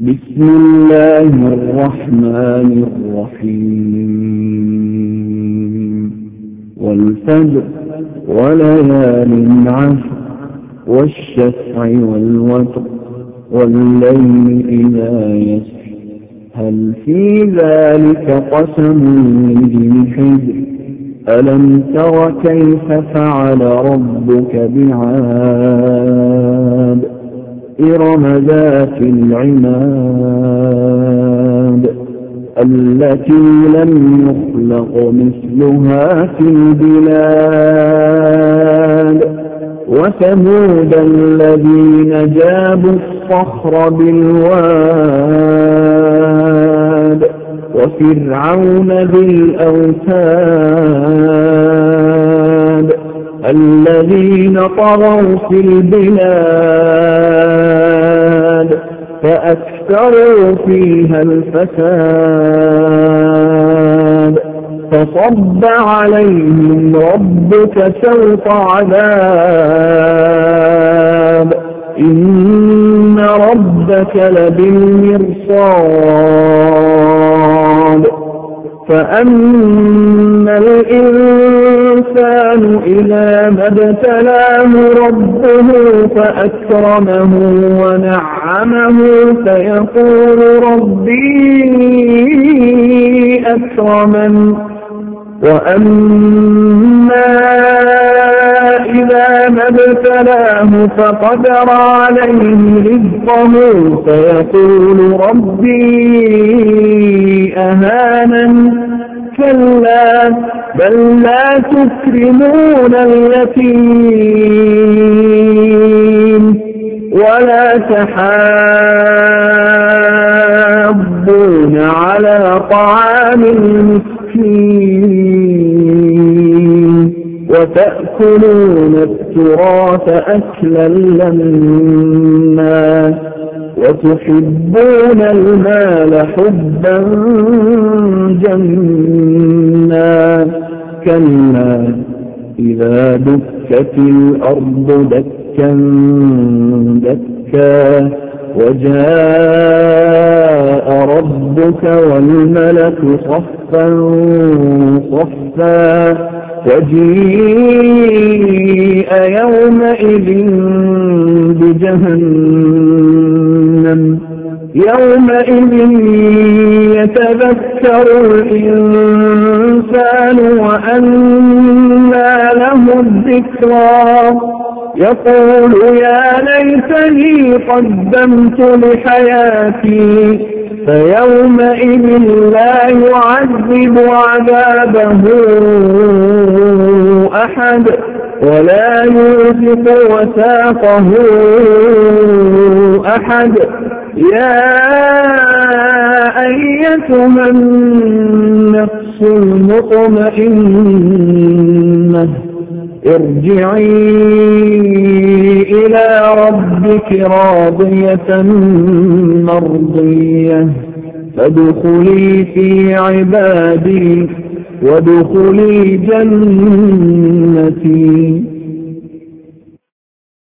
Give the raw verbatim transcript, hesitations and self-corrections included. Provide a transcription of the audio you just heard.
بسم الله الرحمن الرحيم والفجر وليال عشر والشفع والوتر والليل إذا يسر هل في ذلك قسم لذي حجر ألم تر كيف فعل ربك بعاد إرم ذات العماد التي لم يخلق مثلها في البلاد وثمود الذين جابوا الصخر بالواد وفرعون بالأوتاد الذين طغوا في البلاد فأكثروا فيها الفساد فصب عليهم ربك سوط عذاب إن ربك لبالمرصاد فأما الإنسان إذا ما ابتلاه ربه فأكرمه ونعمه فيقول ربي أكرمن وأما إذا ما ابتلاه فقدر عليه رزقه فيقول ربي أهانن كلا بل لا تكرمون اليتيم ولا تحاضون على طعام المسكين وتأكلون التراث أكلا لما وتحبون المال حبا جما كلا إذا دكت الأرض دكا دكا وجاء ربك والملك صفا صفا وجيء يومئذ بجهنم يومئذ يتذكر الإنسان وأنى له الذكرى يقول يا ليتني قدمت لحياتي فيومئذ لا يعذب عذابه أحد ولا يوثق وثاقه أحد يا أيتها النفس المطمئنة ارجعي إلى ربك راضية مرضية فادخلي في عبادي وادخلي جنتي.